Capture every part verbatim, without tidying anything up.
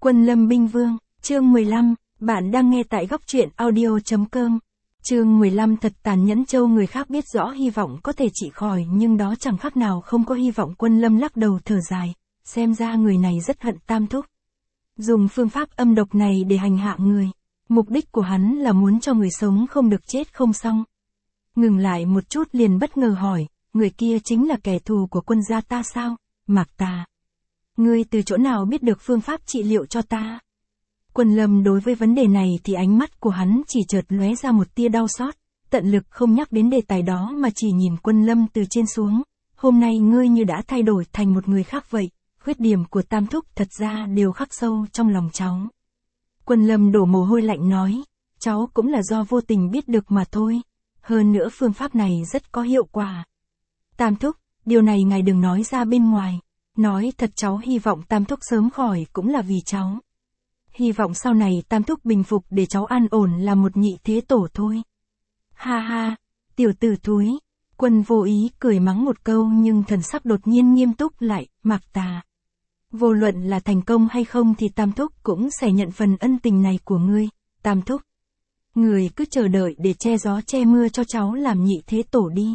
Quân Lâm Binh Vương, chương mười lăm, bạn đang nghe tại góc truyện audio.com. Chương mười lăm thật tàn nhẫn. Châu người khác biết rõ hy vọng có thể trị khỏi nhưng đó chẳng khác nào không có hy vọng. Quân Lâm lắc đầu thở dài, xem ra người này rất hận Tam Thúc. Dùng phương pháp âm độc này để hành hạ người, mục đích của hắn là muốn cho người sống không được chết không xong. Ngừng lại một chút liền bất ngờ hỏi, người kia chính là kẻ thù của quân gia ta sao? Mạc Tà. Ngươi từ chỗ nào biết được phương pháp trị liệu cho ta? Quân Lâm đối với vấn đề này thì ánh mắt của hắn chỉ chợt lóe ra một tia đau xót, tận lực không nhắc đến đề tài đó mà chỉ nhìn Quân Lâm từ trên xuống. Hôm nay ngươi như đã thay đổi thành một người khác vậy, khuyết điểm của Tam Thúc thật ra đều khắc sâu trong lòng cháu. Quân Lâm đổ mồ hôi lạnh nói, cháu cũng là do vô tình biết được mà thôi, hơn nữa phương pháp này rất có hiệu quả. Tam Thúc, điều này ngài đừng nói ra bên ngoài. Nói thật cháu hy vọng Tam Thúc sớm khỏi cũng là vì cháu. Hy vọng sau này Tam Thúc bình phục để cháu an ổn là một nhị thế tổ thôi. Ha ha, tiểu tử thúi. Quân vô ý cười mắng một câu nhưng thần sắc đột nhiên nghiêm túc lại, Mạc Tà. Vô luận là thành công hay không thì Tam Thúc cũng sẽ nhận phần ân tình này của ngươi, Tam Thúc. Người cứ chờ đợi để che gió che mưa cho cháu làm nhị thế tổ đi.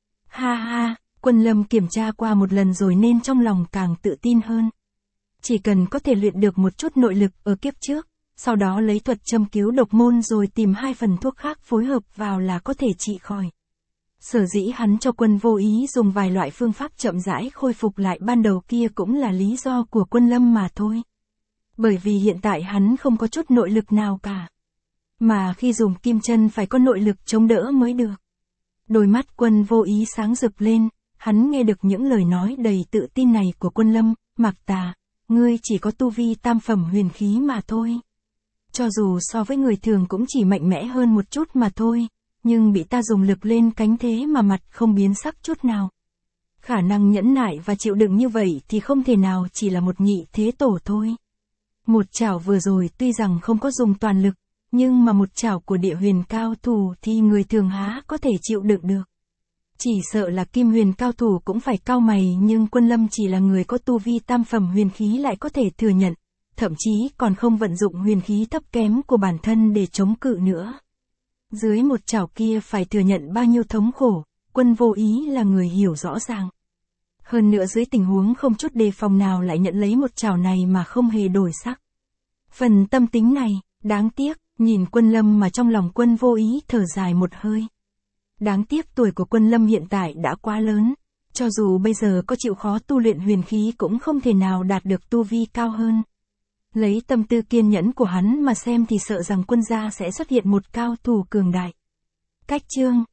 Ha ha. Quân Lâm kiểm tra qua một lần rồi nên trong lòng càng tự tin hơn. Chỉ cần có thể luyện được một chút nội lực ở kiếp trước, sau đó lấy thuật châm cứu độc môn rồi tìm hai phần thuốc khác phối hợp vào là có thể trị khỏi. Sở dĩ hắn cho Quân vô ý dùng vài loại phương pháp chậm rãi khôi phục lại ban đầu kia cũng là lý do của Quân Lâm mà thôi. Bởi vì hiện tại hắn không có chút nội lực nào cả. Mà khi dùng kim chân phải có nội lực chống đỡ mới được. Đôi mắt Quân vô ý sáng rực lên. Hắn nghe được những lời nói đầy tự tin này của Quân Lâm, Mạc Tà, ngươi chỉ có tu vi tam phẩm huyền khí mà thôi. Cho dù so với người thường cũng chỉ mạnh mẽ hơn một chút mà thôi, nhưng bị ta dùng lực lên cánh thế mà mặt không biến sắc chút nào. Khả năng nhẫn nại và chịu đựng như vậy thì không thể nào chỉ là một nhị thế tổ thôi. Một chảo vừa rồi tuy rằng không có dùng toàn lực, nhưng mà một chảo của địa huyền cao thủ thì người thường há có thể chịu đựng được. Chỉ sợ là kim huyền cao thủ cũng phải cau mày nhưng Quân Lâm chỉ là người có tu vi tam phẩm huyền khí lại có thể thừa nhận, thậm chí còn không vận dụng huyền khí thấp kém của bản thân để chống cự nữa. Dưới một chảo kia phải thừa nhận bao nhiêu thống khổ, Quân vô ý là người hiểu rõ ràng. Hơn nữa dưới tình huống không chút đề phòng nào lại nhận lấy một chảo này mà không hề đổi sắc. Phần tâm tính này, đáng tiếc, nhìn Quân Lâm mà trong lòng Quân vô ý thở dài một hơi. Đáng tiếc tuổi của Quân Lâm hiện tại đã quá lớn, cho dù bây giờ có chịu khó tu luyện huyền khí cũng không thể nào đạt được tu vi cao hơn. Lấy tâm tư kiên nhẫn của hắn mà xem thì sợ rằng quân gia sẽ xuất hiện một cao thủ cường đại. Cách chương